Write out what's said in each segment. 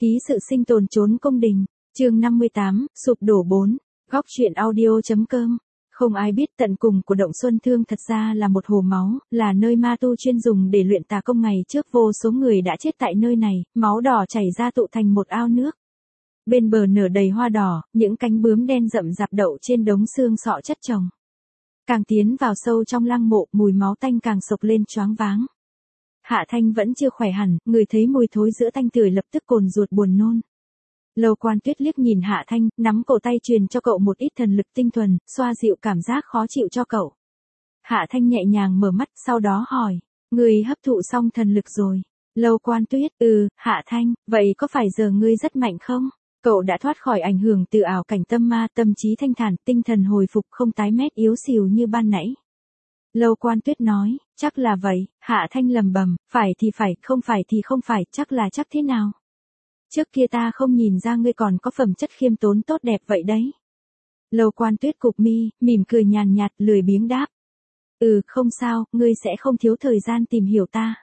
Ký sự sinh tồn trốn cung đình, chương 58, sụp đổ 4, góc truyện audio.com. Không ai biết tận cùng của động Xuân Thương thật ra là một hồ máu, là nơi ma tu chuyên dùng để luyện tà công. Ngày trước vô số người đã chết tại nơi này, máu đỏ chảy ra tụ thành một ao nước. Bên bờ nở đầy hoa đỏ, những cánh bướm đen rậm rạp đậu trên đống xương sọ chất chồng. Càng tiến vào sâu trong lăng mộ, mùi máu tanh càng sộc lên choáng váng. Hạ Thanh vẫn chưa khỏe hẳn, người thấy mùi thối giữa tanh tưởi lập tức cồn ruột buồn nôn. Lâu Quan Tuyết liếc nhìn Hạ Thanh, nắm cổ tay truyền cho cậu một ít thần lực tinh thuần, xoa dịu cảm giác khó chịu cho cậu. Hạ Thanh nhẹ nhàng mở mắt, sau đó hỏi, người hấp thụ xong thần lực rồi. Lâu Quan Tuyết, Hạ Thanh, vậy có phải giờ ngươi rất mạnh không? Cậu đã thoát khỏi ảnh hưởng từ ảo cảnh tâm ma, tâm trí thanh thản, tinh thần hồi phục, không tái mét yếu xìu như ban nãy. Lâu Quan Tuyết nói, chắc là vậy. Hạ Thanh lầm bầm, phải thì phải, không phải thì không phải, chắc là chắc thế nào? Trước kia ta không nhìn ra ngươi còn có phẩm chất khiêm tốn tốt đẹp vậy đấy. Lâu Quan Tuyết cụp mi, mỉm cười nhàn nhạt, lười biếng đáp. Không sao, ngươi sẽ không thiếu thời gian tìm hiểu ta.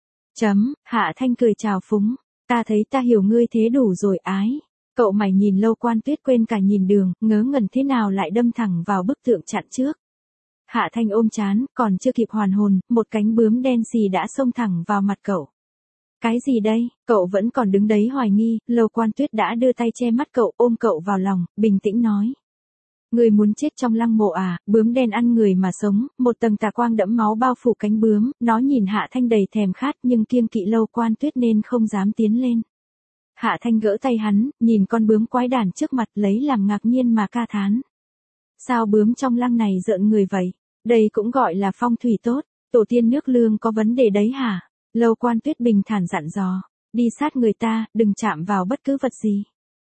Hạ Thanh cười chào phúng, ta thấy ta hiểu ngươi thế đủ rồi ái. Cậu mày nhìn Lâu Quan Tuyết quên cả nhìn đường, ngớ ngẩn thế nào lại đâm thẳng vào bức tượng chặn trước. Hạ Thanh ôm trán, còn chưa kịp hoàn hồn, một cánh bướm đen xì đã xông thẳng vào mặt cậu. Cái gì đây? Cậu vẫn còn đứng đấy hoài nghi, Lâu Quan Tuyết đã đưa tay che mắt cậu, ôm cậu vào lòng, bình tĩnh nói. Người muốn chết trong lăng mộ à? Bướm đen ăn người mà sống, một tầng tà quang đẫm máu bao phủ cánh bướm, nó nhìn Hạ Thanh đầy thèm khát nhưng kiêng kỵ Lâu Quan Tuyết nên không dám tiến lên. Hạ Thanh gỡ tay hắn, nhìn con bướm quái đản trước mặt lấy làm ngạc nhiên mà ca thán. Sao bướm trong lăng này rợn người vậy? Đây cũng gọi là phong thủy tốt, tổ tiên nước Lương có vấn đề đấy hả? Lâu Quan Tuyết bình thản dặn dò, đi sát người ta, đừng chạm vào bất cứ vật gì.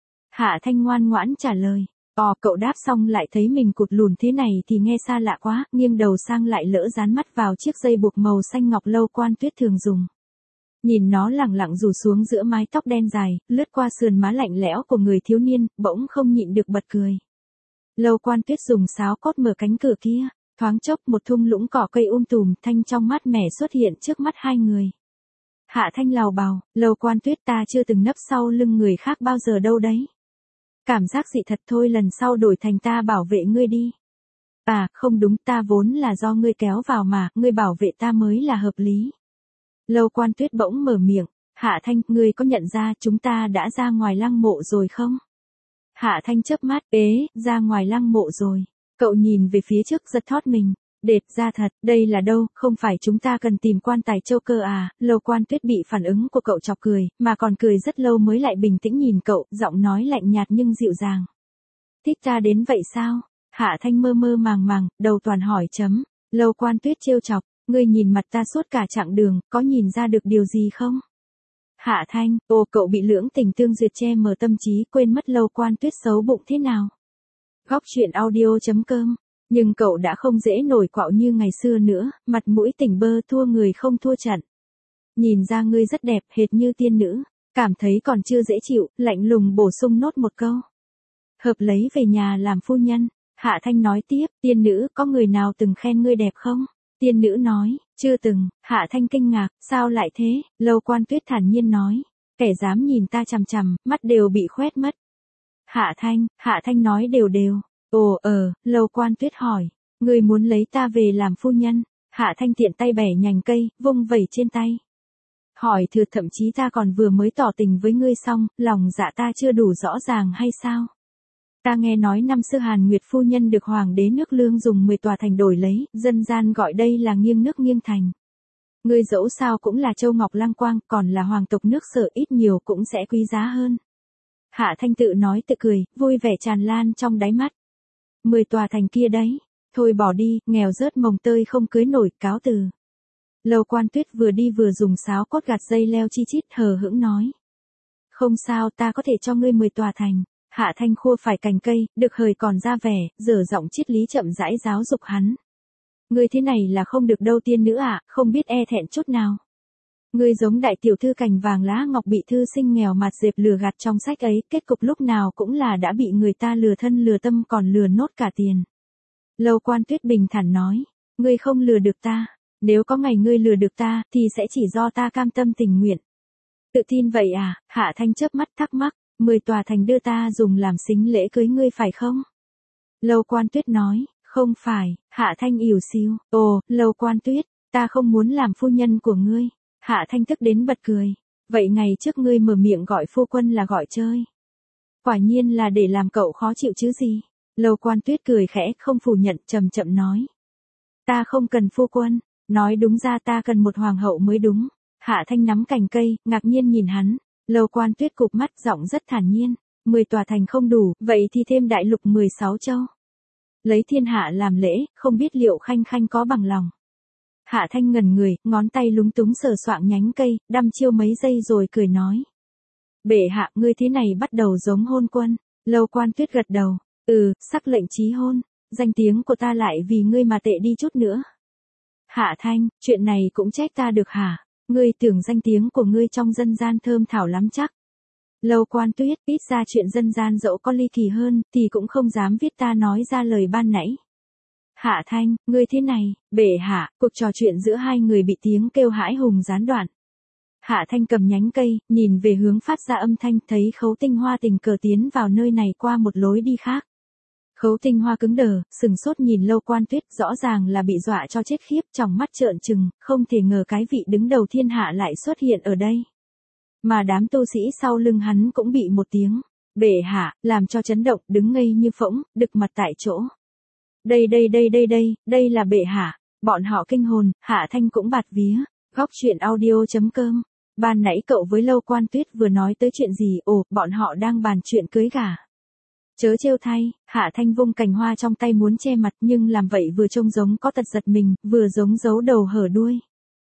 Hạ Thanh ngoan ngoãn trả lời, cậu đáp xong lại thấy mình cụt lùn thế này thì nghe xa lạ quá, nghiêng đầu sang lại lỡ dán mắt vào chiếc dây buộc màu xanh ngọc Lâu Quan Tuyết thường dùng. Nhìn nó lẳng lặng rủ xuống giữa mái tóc đen dài, lướt qua sườn má lạnh lẽo của người thiếu niên, bỗng không nhịn được bật cười. Lâu Quan Tuyết dùng sáo cốt mở cánh cửa kia. Thoáng chốc một thung lũng cỏ cây tùm thanh trong mát mẻ xuất hiện trước mắt hai người. Hạ Thanh lào bào, Lâu Quan Tuyết ta chưa từng nấp sau lưng người khác bao giờ đâu đấy. Cảm giác dị thật thôi, lần sau đổi thành ta bảo vệ ngươi đi. Không đúng, ta vốn là do ngươi kéo vào mà, ngươi bảo vệ ta mới là hợp lý. Lâu Quan Tuyết bỗng mở miệng, Hạ Thanh, ngươi có nhận ra chúng ta đã ra ngoài lăng mộ rồi không? Hạ Thanh chớp mắt, ra ngoài lăng mộ rồi. Cậu nhìn về phía trước giật thót mình, đệt ra thật, đây là đâu, không phải chúng ta cần tìm quan tài châu cơ à? Lâu Quan Tuyết bị phản ứng của cậu chọc cười, mà còn cười rất lâu mới lại bình tĩnh nhìn cậu, giọng nói lạnh nhạt nhưng dịu dàng. Thích ta đến vậy sao? Hạ Thanh mơ mơ màng màng, đầu toàn hỏi chấm. Lâu Quan Tuyết trêu chọc, ngươi nhìn mặt ta suốt cả chặng đường, có nhìn ra được điều gì không? Hạ Thanh, cậu bị lưỡng tình tương duyệt che mờ tâm trí, quên mất Lâu Quan Tuyết xấu bụng thế nào. Góc truyện audio.com, nhưng cậu đã không dễ nổi quạo như ngày xưa nữa, mặt mũi tỉnh bơ, thua người không thua trận. Nhìn ra ngươi rất đẹp, hệt như tiên nữ, cảm thấy còn chưa dễ chịu, lạnh lùng bổ sung nốt một câu. Hợp lấy về nhà làm phu nhân. Hạ Thanh nói tiếp, tiên nữ, có người nào từng khen ngươi đẹp không? Tiên nữ nói, chưa từng. Hạ Thanh kinh ngạc, sao lại thế? Lâu Quan Tuyết thản nhiên nói, kẻ dám nhìn ta chằm chằm, mắt đều bị khoét mất. Hạ Thanh nói đều đều. Lâu Quan Tuyết hỏi, ngươi muốn lấy ta về làm phu nhân? Hạ Thanh tiện tay bẻ nhành cây, vung vẩy trên tay. Hỏi thừa, thậm chí ta còn vừa mới tỏ tình với ngươi xong, lòng dạ ta chưa đủ rõ ràng hay sao? Ta nghe nói năm xưa Hàn Nguyệt phu nhân được hoàng đế nước Lương dùng 10 tòa thành đổi lấy, dân gian gọi đây là nghiêng nước nghiêng thành. Ngươi dẫu sao cũng là Châu Ngọc Lăng Quang, còn là hoàng tộc nước Sở, ít nhiều cũng sẽ quý giá hơn. Hạ Thanh tự nói tự cười, vui vẻ tràn lan trong đáy mắt. 10 tòa thành kia đấy, thôi bỏ đi, nghèo rớt mồng tơi không cưới nổi, cáo từ. Lâu Quan Tuyết vừa đi vừa dùng sáo cốt gạt dây leo chi chít, hờ hững nói. Không sao, ta có thể cho ngươi 10 tòa thành. Hạ Thanh khua phải cành cây, được hời còn ra vẻ, dở giọng triết lý chậm rãi giáo dục hắn. Ngươi thế này là không được đâu tiên nữ ạ, không biết e thẹn chút nào. Ngươi giống đại tiểu thư cành vàng lá ngọc bị thư sinh nghèo mạt dẹp lừa gạt trong sách ấy, kết cục lúc nào cũng là đã bị người ta lừa thân lừa tâm còn lừa nốt cả tiền. Lâu Quan Tuyết bình thản nói, ngươi không lừa được ta, nếu có ngày ngươi lừa được ta, thì sẽ chỉ do ta cam tâm tình nguyện. Tự tin vậy à? Hạ Thanh chớp mắt thắc mắc, 10 tòa thành đưa ta dùng làm sính lễ cưới ngươi phải không? Lâu Quan Tuyết nói, không phải. Hạ Thanh ỉu xìu, ồ, Lâu Quan Tuyết, ta không muốn làm phu nhân của ngươi. Hạ Thanh tức đến bật cười, vậy ngày trước ngươi mở miệng gọi phu quân là gọi chơi. Quả nhiên là để làm cậu khó chịu chứ gì. Lâu Quan Tuyết cười khẽ, không phủ nhận, chậm chậm nói. Ta không cần phu quân, nói đúng ra ta cần một hoàng hậu mới đúng. Hạ Thanh nắm cành cây, ngạc nhiên nhìn hắn. Lâu Quan Tuyết cụp mắt, giọng rất thản nhiên. 10 tòa thành không đủ, vậy thì thêm đại lục 16 châu. Lấy thiên hạ làm lễ, không biết liệu Khanh Khanh có bằng lòng. Hạ Thanh ngẩn người, ngón tay lúng túng sờ soạng nhánh cây, đăm chiêu mấy giây rồi cười nói. Bệ hạ, ngươi thế này bắt đầu giống hôn quân. Lâu Quan Tuyết gật đầu. Sắc lệnh chí hôn. Danh tiếng của ta lại vì ngươi mà tệ đi chút nữa. Hạ Thanh, chuyện này cũng trách ta được hả? Ngươi tưởng danh tiếng của ngươi trong dân gian thơm thảo lắm chắc. Lâu Quan Tuyết, ít ra chuyện dân gian dẫu có ly kỳ hơn, thì cũng không dám viết ta nói ra lời ban nãy. Hạ Thanh, ngươi thế này, bệ hạ, cuộc trò chuyện giữa hai người bị tiếng kêu hãi hùng gián đoạn. Hạ Thanh cầm nhánh cây, nhìn về hướng phát ra âm thanh, thấy Khấu Tinh Hoa tình cờ tiến vào nơi này qua một lối đi khác. Khấu Tinh Hoa cứng đờ, sừng sốt nhìn Lâu Quan Tuyết, rõ ràng là bị dọa cho chết khiếp, trong mắt trợn trừng, không thể ngờ cái vị đứng đầu thiên hạ lại xuất hiện ở đây. Mà đám tu sĩ sau lưng hắn cũng bị một tiếng bệ hạ làm cho chấn động, đứng ngây như phỗng, đực mặt tại chỗ. Đây là bệ hạ. Bọn họ kinh hồn, Hạ Thanh cũng bạt vía. Góc truyện audio.com. Ban nãy cậu với Lâu Quan Tuyết vừa nói tới chuyện gì? Ồ, bọn họ đang bàn chuyện cưới gả. Chớ trêu thay, Hạ Thanh vung cành hoa trong tay muốn che mặt, nhưng làm vậy vừa trông giống có tật giật mình, vừa giống giấu đầu hở đuôi.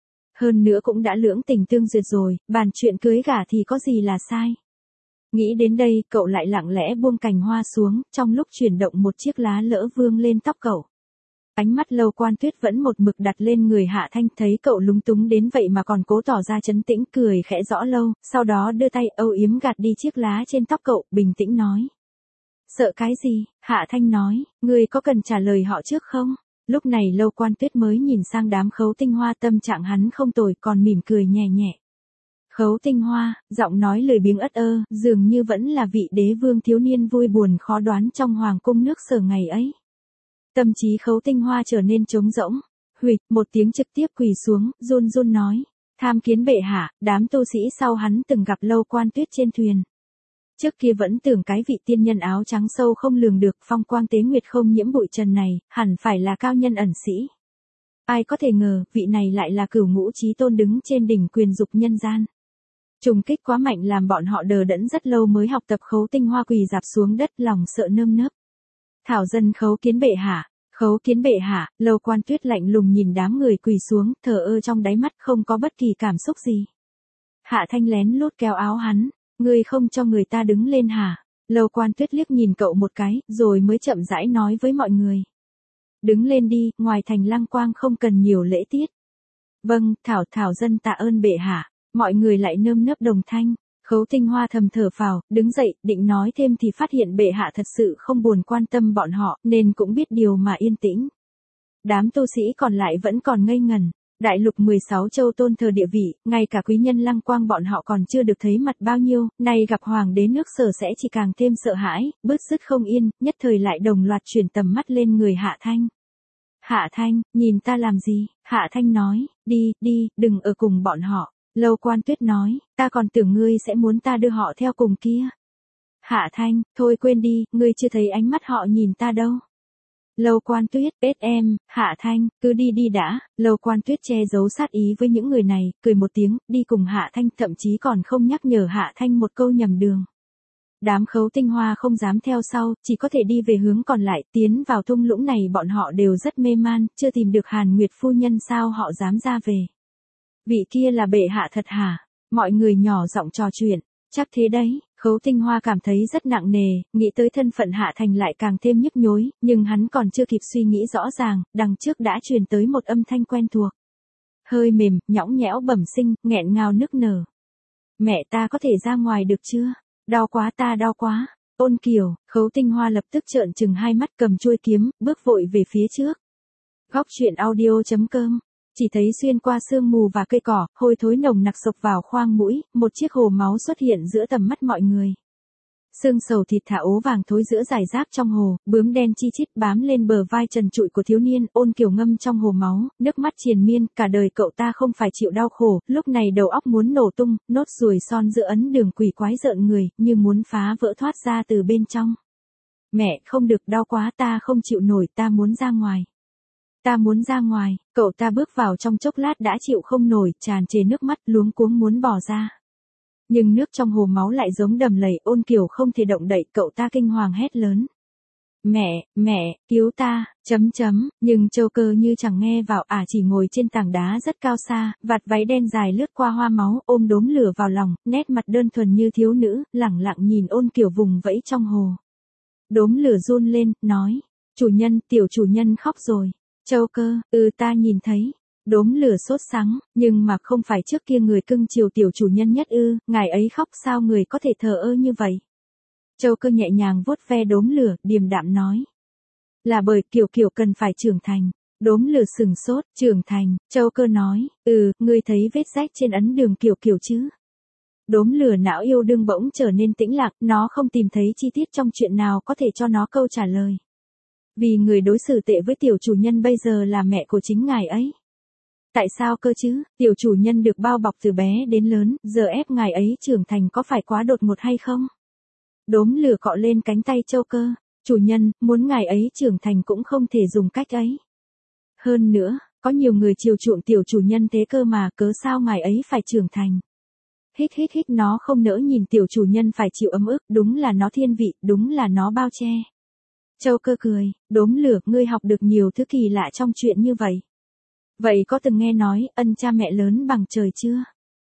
Hơn nữa cũng đã lưỡng tình tương duyệt rồi, bàn chuyện cưới gả thì có gì là sai. Nghĩ đến đây, cậu lại lặng lẽ buông cành hoa xuống, trong lúc chuyển động một chiếc lá lỡ vương lên tóc cậu. Ánh mắt Lâu Quan Tuyết vẫn một mực đặt lên người Hạ Thanh, thấy cậu lúng túng đến vậy mà còn cố tỏ ra trấn tĩnh, cười khẽ rõ Lâu, sau đó đưa tay âu yếm gạt đi chiếc lá trên tóc cậu, bình tĩnh nói. Sợ cái gì? Hạ Thanh nói, ngươi có cần trả lời họ trước không? Lúc này Lâu Quan Tuyết mới nhìn sang đám Khấu Tinh Hoa, tâm trạng hắn không tồi, còn mỉm cười nhẹ nhẹ. Khấu Tinh Hoa, giọng nói lười biếng ất ơ, dường như vẫn là vị đế vương thiếu niên vui buồn khó đoán trong hoàng cung nước Sở ngày ấy. Tâm trí Khấu Tinh Hoa trở nên trống rỗng. Huỵch, một tiếng trực tiếp quỳ xuống, run run nói. Tham kiến bệ hạ, đám tu sĩ sau hắn từng gặp Lâu Quan Tuyết trên thuyền. Trước kia vẫn tưởng cái vị tiên nhân áo trắng sâu không lường được, phong quang tế nguyệt không nhiễm bụi trần này, hẳn phải là cao nhân ẩn sĩ. Ai có thể ngờ, vị này lại là cửu ngũ chí tôn đứng trên đỉnh quyền dục nhân gian. Trùng kích quá mạnh làm bọn họ đờ đẫn rất lâu mới học tập. Khấu Tinh Hoa quỳ rạp xuống đất, lòng sợ nơm nớp. Thảo dân khấu kiến bệ hạ. Khấu kiến bệ hạ. Lâu Quan Tuyết lạnh lùng nhìn đám người quỳ xuống, thờ ơ trong đáy mắt không có bất kỳ cảm xúc gì. Hạ Thanh lén lút kéo áo hắn. Ngươi không cho người ta đứng lên hả? Lâu Quan Tuyết liếc nhìn cậu một cái, rồi mới chậm rãi nói với mọi người. Đứng lên đi, ngoài thành Lăng Quang không cần nhiều lễ tiết. Vâng, thảo dân tạ ơn bệ hạ. Mọi người lại nơm nớp đồng thanh. Khấu Tinh Hoa thầm thở phào, đứng dậy, định nói thêm thì phát hiện bệ hạ thật sự không buồn quan tâm bọn họ, nên cũng biết điều mà yên tĩnh. Đám tu sĩ còn lại vẫn còn ngây ngần. Đại lục 16 châu tôn thờ địa vị, ngay cả quý nhân Lăng Quang bọn họ còn chưa được thấy mặt bao nhiêu, nay gặp hoàng đế nước Sở sẽ chỉ càng thêm sợ hãi, bứt rứt không yên, nhất thời lại đồng loạt chuyển tầm mắt lên người Hạ Thanh. Hạ Thanh, nhìn ta làm gì? Hạ Thanh nói, đi, đừng ở cùng bọn họ. Lâu Quan Tuyết nói, ta còn tưởng ngươi sẽ muốn ta đưa họ theo cùng kia. Hạ Thanh, thôi quên đi, ngươi chưa thấy ánh mắt họ nhìn ta đâu. Lâu Quan Tuyết, em, Hạ Thanh, cứ đi đã. Lâu Quan Tuyết che giấu sát ý với những người này, cười một tiếng, đi cùng Hạ Thanh, thậm chí còn không nhắc nhở Hạ Thanh một câu nhầm đường. Đám Khấu Tinh Hoa không dám theo sau, chỉ có thể đi về hướng còn lại, tiến vào thung lũng này bọn họ đều rất mê man, chưa tìm được Hàn Nguyệt phu nhân sao họ dám ra về. Vị kia là bệ hạ thật hả? Mọi người nhỏ giọng trò chuyện, chắc thế đấy. Khấu Tinh Hoa cảm thấy rất nặng nề, nghĩ tới thân phận Hạ Thành lại càng thêm nhức nhối, nhưng hắn còn chưa kịp suy nghĩ rõ ràng, đằng trước đã truyền tới một âm thanh quen thuộc. Hơi mềm, nhõng nhẽo bẩm sinh, nghẹn ngào nức nở. Mẹ ta có thể ra ngoài được chưa? Đau quá, ta đau quá. Ôn Kiều. Khấu Tinh Hoa lập tức trợn trừng hai mắt, cầm chuôi kiếm, bước vội về phía trước. Góc truyện audio.com Chỉ thấy xuyên qua sương mù và cây cỏ, hôi thối nồng nặc xộc vào khoang mũi, một chiếc hồ máu xuất hiện giữa tầm mắt mọi người. Xương sầu thịt thả ố vàng thối giữa rải rác trong hồ, bướm đen chi chít bám lên bờ vai trần trụi của thiếu niên, Ôn Kiều ngâm trong hồ máu, nước mắt triền miên, cả đời cậu ta không phải chịu đau khổ, lúc này đầu óc muốn nổ tung, nốt ruồi son giữa ấn đường quỷ quái rợn người, như muốn phá vỡ thoát ra từ bên trong. Mẹ, không được, đau quá, ta không chịu nổi, ta muốn ra ngoài. Ta muốn ra ngoài, cậu ta bước vào trong chốc lát đã chịu không nổi, tràn trề nước mắt, luống cuống muốn bỏ ra. Nhưng nước trong hồ máu lại giống đầm lầy, Ôn Kiều không thể động đậy, cậu ta kinh hoàng hét lớn. Mẹ, cứu ta, nhưng Châu Cơ như chẳng nghe vào, chỉ ngồi trên tảng đá rất cao xa, vạt váy đen dài lướt qua hoa máu, ôm đốm lửa vào lòng, nét mặt đơn thuần như thiếu nữ, lẳng lặng nhìn Ôn Kiều vùng vẫy trong hồ. Đốm lửa run lên, nói, chủ nhân, tiểu chủ nhân khóc rồi. Châu Cơ, ta nhìn thấy. Đốm lửa sốt sắng, nhưng mà không phải trước kia người cưng chiều tiểu chủ nhân nhất ư, ngài ấy khóc sao người có thể thờ ơ như vậy. Châu Cơ nhẹ nhàng vuốt ve đốm lửa, điềm đạm nói. Là bởi Kiều cần phải trưởng thành. Đốm lửa sừng sốt, trưởng thành, Châu Cơ nói, ngươi thấy vết rách trên ấn đường Kiều chứ. Đốm lửa não yêu đương bỗng trở nên tĩnh lặng, nó không tìm thấy chi tiết trong chuyện nào có thể cho nó câu trả lời. Vì người đối xử tệ với tiểu chủ nhân bây giờ là mẹ của chính ngài ấy. Tại sao cơ chứ, tiểu chủ nhân được bao bọc từ bé đến lớn, giờ ép ngài ấy trưởng thành có phải quá đột ngột hay không? Đốm lửa cọ lên cánh tay Châu Cơ, chủ nhân, muốn ngài ấy trưởng thành cũng không thể dùng cách ấy. Hơn nữa, có nhiều người chiều chuộng tiểu chủ nhân thế cơ mà, cớ sao ngài ấy phải trưởng thành? Hít, nó không nỡ nhìn tiểu chủ nhân phải chịu ấm ức, đúng là nó thiên vị, đúng là nó bao che. Châu Cơ cười, đốm lửa, ngươi học được nhiều thứ kỳ lạ trong chuyện như vậy. Vậy có từng nghe nói, ân cha mẹ lớn bằng trời chưa?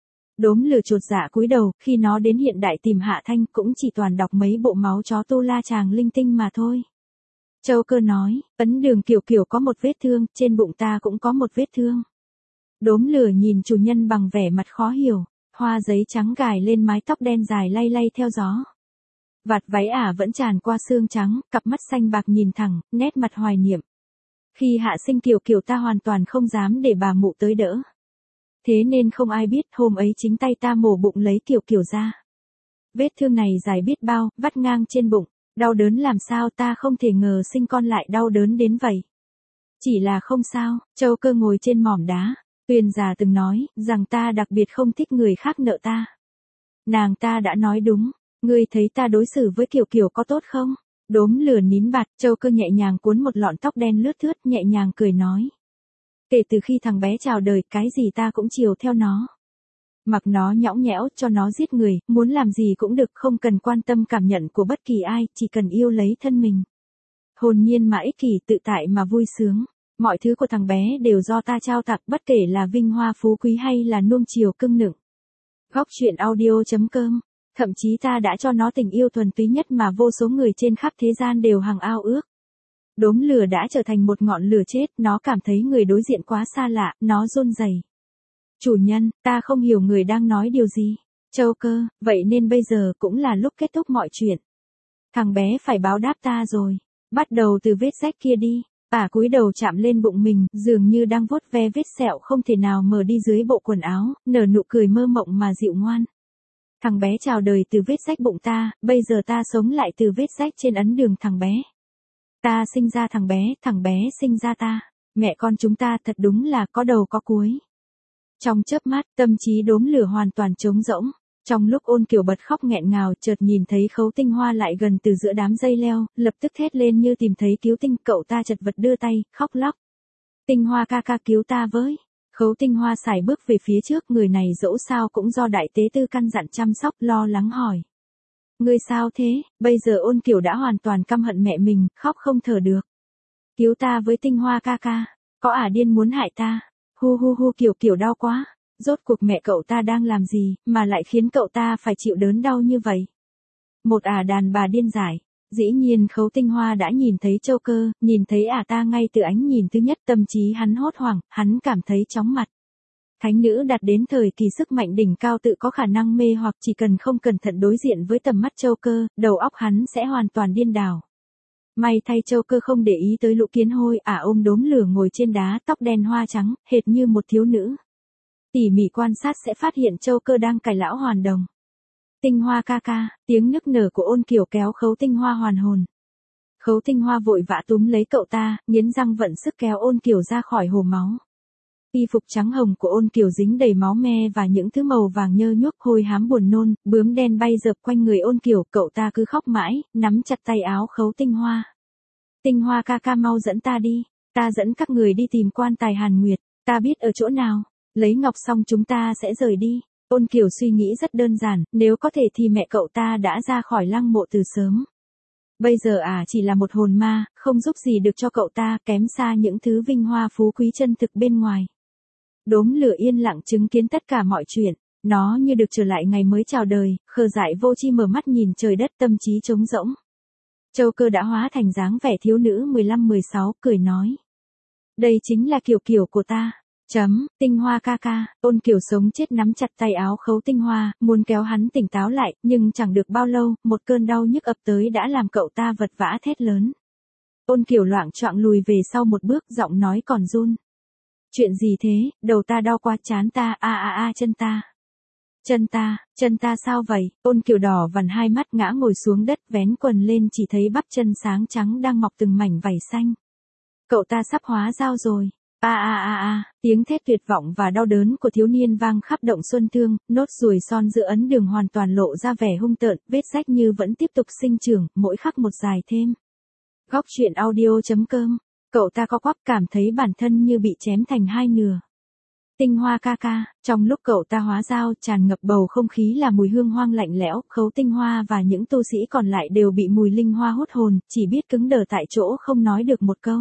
Đốm lửa chột dạ cúi đầu, khi nó đến hiện đại tìm Hạ Thanh cũng chỉ toàn đọc mấy bộ máu chó tu la chàng linh tinh mà thôi. Châu Cơ nói, ấn đường Kiều có một vết thương, trên bụng ta cũng có một vết thương. Đốm lửa nhìn chủ nhân bằng vẻ mặt khó hiểu, hoa giấy trắng gài lên mái tóc đen dài lay lay theo gió. Vạt váy vẫn tràn qua xương trắng, cặp mắt xanh bạc nhìn thẳng, nét mặt hoài niệm. Khi hạ sinh Kiều ta hoàn toàn không dám để bà mụ tới đỡ. Thế nên không ai biết hôm ấy chính tay ta mổ bụng lấy Kiều ra. Vết thương này dài biết bao, vắt ngang trên bụng, đau đớn làm sao ta không thể ngờ sinh con lại đau đớn đến vậy. Chỉ là không sao, Châu Cơ ngồi trên mỏm đá, Tuyền già từng nói, rằng ta đặc biệt không thích người khác nợ ta. Nàng ta đã nói đúng, ngươi thấy ta đối xử với Kiều có tốt không? Đốm lửa nín bạt, Châu Cơ nhẹ nhàng cuốn một lọn tóc đen lướt thướt, nhẹ nhàng cười nói. Kể từ khi thằng bé chào đời, cái gì ta cũng chiều theo nó. Mặc nó nhõng nhẽo, cho nó giết người, muốn làm gì cũng được, không cần quan tâm cảm nhận của bất kỳ ai, chỉ cần yêu lấy thân mình. Hồn nhiên mà ích kỷ, tự tại mà vui sướng. Mọi thứ của thằng bé đều do ta trao tặng, bất kể là vinh hoa phú quý hay là nuông chiều cưng nựng. Góc truyện audio.com. Thậm chí ta đã cho nó tình yêu thuần túy nhất mà vô số người trên khắp thế gian đều hằng ao ước. Đốm lửa đã trở thành một ngọn lửa chết, nó cảm thấy người đối diện quá xa lạ, nó run rẩy. Chủ nhân, ta không hiểu người đang nói điều gì. Châu Cơ, vậy nên bây giờ cũng là lúc kết thúc mọi chuyện. Thằng bé phải báo đáp ta rồi. Bắt đầu từ vết rách kia đi. Cúi đầu chạm lên bụng mình, dường như đang vuốt ve vết sẹo không thể nào mờ đi dưới bộ quần áo, nở nụ cười mơ mộng mà dịu ngoan. Thằng bé chào đời từ vết rách bụng ta, bây giờ ta sống lại từ vết rách trên ấn đường thằng bé. Ta sinh ra thằng bé sinh ra ta. Mẹ con chúng ta thật đúng là có đầu có cuối. Trong chớp mắt, tâm trí đốm lửa hoàn toàn trống rỗng. Trong lúc Ôn Kiều bật khóc nghẹn ngào, chợt nhìn thấy Khấu Tinh Hoa lại gần từ giữa đám dây leo, lập tức thét lên như tìm thấy cứu tinh, cậu ta chật vật đưa tay, khóc lóc. Tinh Hoa ca cứu ta với. Khấu Tinh Hoa sải bước về phía trước, người này dẫu sao cũng do đại tế tư căn dặn chăm sóc, lo lắng hỏi. Ngươi sao thế, bây giờ Ôn Kiều đã hoàn toàn căm hận mẹ mình, khóc không thở được. Cứu ta với Tinh Hoa ca, có điên muốn hại ta. Hu Kiều đau quá. Rốt cuộc mẹ cậu ta đang làm gì, mà lại khiến cậu ta phải chịu đớn đau như vậy? Một đàn bà điên dại. Dĩ nhiên Khấu Tinh Hoa đã nhìn thấy Châu Cơ, nhìn thấy ta ngay từ ánh nhìn thứ nhất, tâm trí hắn hốt hoảng, hắn cảm thấy chóng mặt. Thánh nữ đạt đến thời kỳ sức mạnh đỉnh cao tự có khả năng mê hoặc, chỉ cần không cẩn thận đối diện với tầm mắt Châu Cơ, đầu óc hắn sẽ hoàn toàn điên đảo. May thay Châu Cơ không để ý tới Lũ Kiến Hôi, ôm đốm lửa ngồi trên đá, tóc đen hoa trắng, hệt như một thiếu nữ. Tỉ mỉ quan sát sẽ phát hiện Châu Cơ đang cài lão hoàn đồng. Tinh Hoa ca ca, tiếng nức nở của Ôn Kiều kéo Khấu Tinh Hoa hoàn hồn. Khấu Tinh Hoa vội vã túm lấy cậu ta, nghiến răng vận sức kéo Ôn Kiều ra khỏi hồ máu. Y phục trắng hồng của Ôn Kiều dính đầy máu me và những thứ màu vàng nhơ nhuốc, hôi hám buồn nôn, bướm đen bay dợp quanh người Ôn Kiều, cậu ta cứ khóc mãi, nắm chặt tay áo Khấu Tinh Hoa. Tinh Hoa ca ca mau dẫn ta đi, ta dẫn các người đi tìm quan tài Hàn Nguyệt, ta biết ở chỗ nào, lấy ngọc xong chúng ta sẽ rời đi. Ôn Kiều suy nghĩ rất đơn giản, nếu có thể thì mẹ cậu ta đã ra khỏi lăng mộ từ sớm. Bây giờ chỉ là một hồn ma, không giúp gì được cho cậu ta, kém xa những thứ vinh hoa phú quý chân thực bên ngoài. Đốm lửa yên lặng chứng kiến tất cả mọi chuyện, nó như được trở lại ngày mới chào đời, khờ dại vô tri mở mắt nhìn trời đất, tâm trí trống rỗng. Châu Cơ đã hóa thành dáng vẻ thiếu nữ 15-16, cười nói. Đây chính là Kiều Kiều của ta. Tinh Hoa ca ca, Ôn Kiều sống chết nắm chặt tay áo Khấu Tinh Hoa, muốn kéo hắn tỉnh táo lại, nhưng chẳng được bao lâu, một cơn đau nhức ập tới đã làm cậu ta vật vã thét lớn. Ôn Kiều loạng choạng lùi về sau một bước, giọng nói còn run. Chuyện gì thế, đầu ta đau quá, chán ta, chân ta. Chân ta sao vậy? Ôn Kiều đỏ vằn hai mắt ngã ngồi xuống đất, vén quần lên chỉ thấy bắp chân sáng trắng đang mọc từng mảnh vảy xanh. Cậu ta sắp hóa dao rồi. Tiếng thét tuyệt vọng và đau đớn của thiếu niên vang khắp Động Xuân Thương, nốt ruồi son giữa ấn đường hoàn toàn lộ ra vẻ hung tợn, vết rách như vẫn tiếp tục sinh trưởng, mỗi khắc một dài thêm. Góc truyện audio.com. Cậu ta co quắp cảm thấy bản thân như bị chém thành hai nửa. Tinh Hoa ca ca, trong lúc cậu ta hóa dao, tràn ngập bầu không khí là mùi hương hoang lạnh lẽo, Khấu Tinh Hoa và những tu sĩ còn lại đều bị mùi linh hoa hút hồn, chỉ biết cứng đờ tại chỗ không nói được một câu.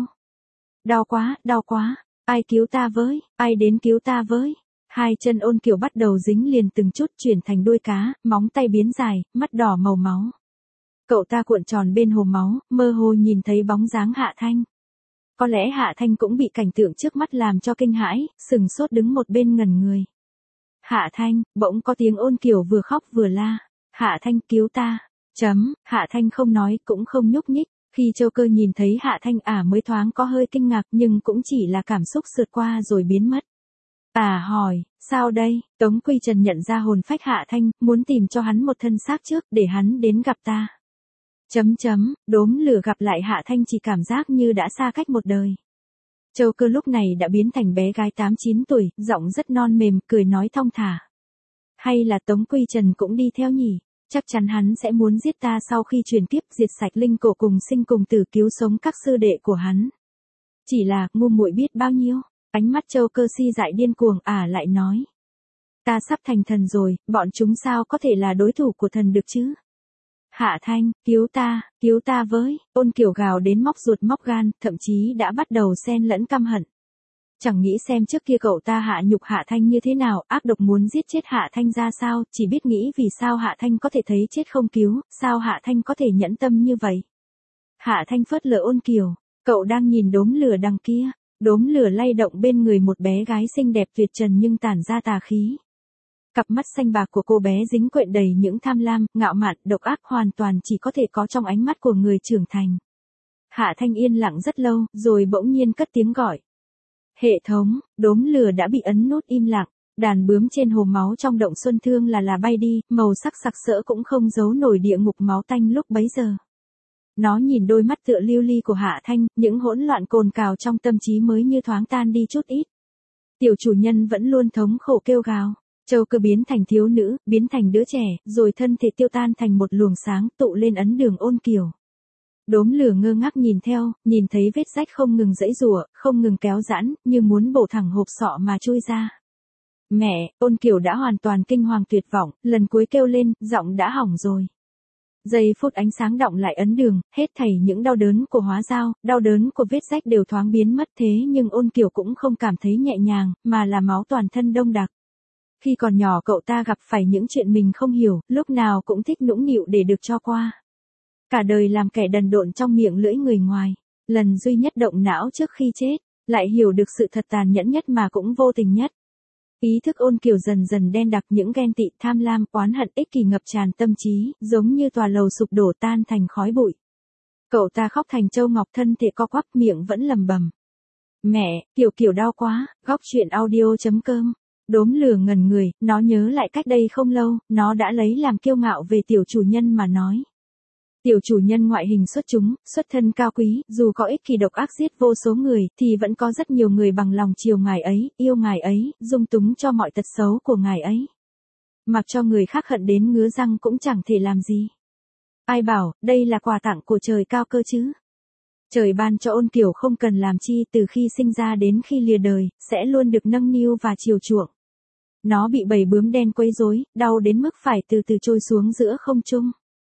Đau quá, ai cứu ta với, ai đến cứu ta với. Hai chân Ôn Kiều bắt đầu dính liền từng chút, chuyển thành đuôi cá, móng tay biến dài, mắt đỏ màu máu. Cậu ta cuộn tròn bên hồ máu, mơ hồ nhìn thấy bóng dáng Hạ Thanh. Có lẽ Hạ Thanh cũng bị cảnh tượng trước mắt làm cho kinh hãi, sừng sốt đứng một bên ngẩn người. Hạ Thanh, bỗng có tiếng Ôn Kiều vừa khóc vừa la. Hạ Thanh cứu ta. Hạ Thanh không nói cũng không nhúc nhích. Khi Châu Cơ nhìn thấy Hạ Thanh mới thoáng có hơi kinh ngạc, nhưng cũng chỉ là cảm xúc sượt qua rồi biến mất. Hỏi, sao đây? Tống Quy Trần nhận ra hồn phách Hạ Thanh, muốn tìm cho hắn một thân xác trước để hắn đến gặp ta. Đốm lửa gặp lại Hạ Thanh chỉ cảm giác như đã xa cách một đời. Châu Cơ lúc này đã biến thành bé gái 8-9 tuổi, giọng rất non mềm, cười nói thong thả. Hay là Tống Quy Trần cũng đi theo nhỉ? Chắc chắn hắn sẽ muốn giết ta sau khi chuyển kiếp, diệt sạch linh cổ cùng sinh cùng tử, cứu sống các sư đệ của hắn. Chỉ là, ngu muội biết bao nhiêu. Ánh mắt Châu Cơ si dại điên cuồng, lại nói. Ta sắp thành thần rồi, bọn chúng sao có thể là đối thủ của thần được chứ? Hạ Thanh, cứu ta với. Ôn Kiều gào đến móc ruột móc gan, thậm chí đã bắt đầu xen lẫn căm hận. Chẳng nghĩ xem trước kia cậu ta hạ nhục Hạ Thanh như thế nào, ác độc muốn giết chết Hạ Thanh ra sao, chỉ biết nghĩ vì sao Hạ Thanh có thể thấy chết không cứu, sao Hạ Thanh có thể nhẫn tâm như vậy. Hạ Thanh phớt lờ Ôn Kiều, cậu đang nhìn đốm lửa đằng kia. Đốm lửa lay động bên người một bé gái xinh đẹp tuyệt trần nhưng tản ra tà khí. Cặp mắt xanh bạc của cô bé dính quện đầy những tham lam, ngạo mạn, độc ác hoàn toàn chỉ có thể có trong ánh mắt của người trưởng thành. Hạ Thanh yên lặng rất lâu, rồi bỗng nhiên cất tiếng gọi. Hệ thống, đốm lửa đã bị ấn nút im lặng, đàn bướm trên hồ máu trong Động Xuân Thương là bay đi, màu sắc sặc sỡ cũng không giấu nổi địa ngục máu tanh lúc bấy giờ. Nó nhìn đôi mắt tựa lưu ly của Hạ Thanh, những hỗn loạn cồn cào trong tâm trí mới như thoáng tan đi chút ít. Tiểu chủ nhân vẫn luôn thống khổ kêu gào. Châu Cơ biến thành thiếu nữ, biến thành đứa trẻ, rồi thân thể tiêu tan thành một luồng sáng tụ lên ấn đường Ôn Kiều. Đốm lửa ngơ ngác nhìn theo, nhìn thấy vết rách không ngừng giãy giụa, không ngừng kéo giãn, như muốn bổ thẳng hộp sọ mà chui ra. Mẹ, Ôn Kiều đã hoàn toàn kinh hoàng tuyệt vọng, lần cuối kêu lên, giọng đã hỏng rồi. Giây phút ánh sáng đọng lại ấn đường, hết thảy những đau đớn của hóa dao, đau đớn của vết rách đều thoáng biến mất, thế nhưng Ôn Kiều cũng không cảm thấy nhẹ nhàng, mà là máu toàn thân đông đặc. Khi còn nhỏ cậu ta gặp phải những chuyện mình không hiểu, lúc nào cũng thích nũng nịu để được cho qua. Cả đời làm kẻ đần độn trong miệng lưỡi người ngoài, lần duy nhất động não trước khi chết, lại hiểu được sự thật tàn nhẫn nhất mà cũng vô tình nhất. Ý thức Ôn Kiều dần dần đen đặc, những ghen tị, tham lam, oán hận, ích kỷ ngập tràn tâm trí, giống như tòa lầu sụp đổ tan thành khói bụi. Cậu ta khóc thành trâu ngọc, thân thể co quắp, miệng vẫn lầm bầm. Mẹ, Kiều Kiều đau quá. Góc truyện audio.com. Đốm lửa ngẩn người, nó nhớ lại cách đây không lâu, nó đã lấy làm kiêu ngạo về tiểu chủ nhân mà nói. Tiểu chủ nhân ngoại hình xuất chúng, xuất thân cao quý, dù có ích kỷ độc ác giết vô số người, thì vẫn có rất nhiều người bằng lòng chiều ngài ấy, yêu ngài ấy, dung túng cho mọi tật xấu của ngài ấy. Mặc cho người khác hận đến ngứa răng cũng chẳng thể làm gì. Ai bảo, đây là quà tặng của trời cao cơ chứ. Trời ban cho Ôn Kiều không cần làm chi, từ khi sinh ra đến khi lìa đời, sẽ luôn được nâng niu và chiều chuộng. Nó bị bầy bướm đen quấy rối, đau đến mức phải từ từ trôi xuống giữa không trung.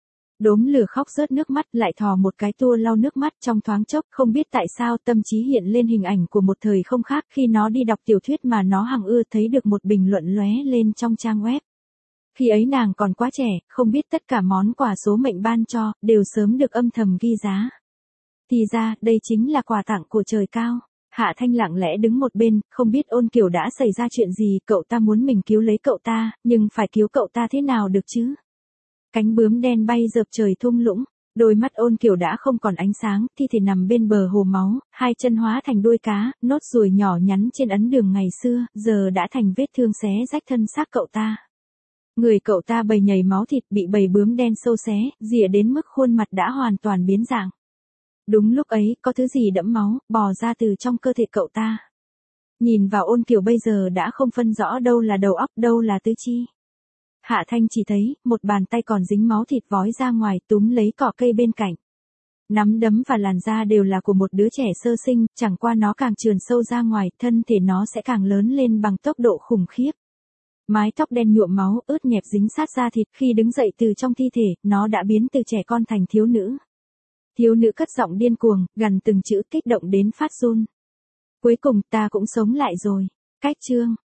Đốm lửa khóc rớt nước mắt, lại thò một cái tua lau nước mắt. Trong thoáng chốc, không biết tại sao tâm trí hiện lên hình ảnh của một thời không khác khi nó đi đọc tiểu thuyết mà nó hằng ưa, thấy được một bình luận lóe lên trong trang web. Khi ấy nàng còn quá trẻ, không biết tất cả món quà số mệnh ban cho, đều sớm được âm thầm ghi giá. Thì ra, đây chính là quà tặng của trời cao. Hạ Thanh lặng lẽ đứng một bên, không biết Ôn Kiều đã xảy ra chuyện gì, cậu ta muốn mình cứu lấy cậu ta, nhưng phải cứu cậu ta thế nào được chứ? Cánh bướm đen bay dợp trời thung lũng, đôi mắt Ôn Kiều đã không còn ánh sáng, thi thể nằm bên bờ hồ máu, hai chân hóa thành đuôi cá, nốt ruồi nhỏ nhắn trên ấn đường ngày xưa, giờ đã thành vết thương xé rách thân xác cậu ta. Người cậu ta bầy nhầy máu thịt, bị bầy bướm đen xâu xé, rỉa đến mức khuôn mặt đã hoàn toàn biến dạng. Đúng lúc ấy, có thứ gì đẫm máu, bò ra từ trong cơ thể cậu ta. Nhìn vào Ôn Kiều bây giờ đã không phân rõ đâu là đầu óc, đâu là tứ chi. Hạ Thanh chỉ thấy, một bàn tay còn dính máu thịt vói ra ngoài, túm lấy cỏ cây bên cạnh. Nắm đấm và làn da đều là của một đứa trẻ sơ sinh, chẳng qua nó càng trườn sâu ra ngoài, thân thể nó sẽ càng lớn lên bằng tốc độ khủng khiếp. Mái tóc đen nhuộm máu, ướt nhẹp dính sát da thịt, khi đứng dậy từ trong thi thể, nó đã biến từ trẻ con thành thiếu nữ. Thiếu nữ cất giọng điên cuồng, gằn từng chữ, kích động đến phát run. Cuối cùng ta cũng sống lại rồi. Cách chương.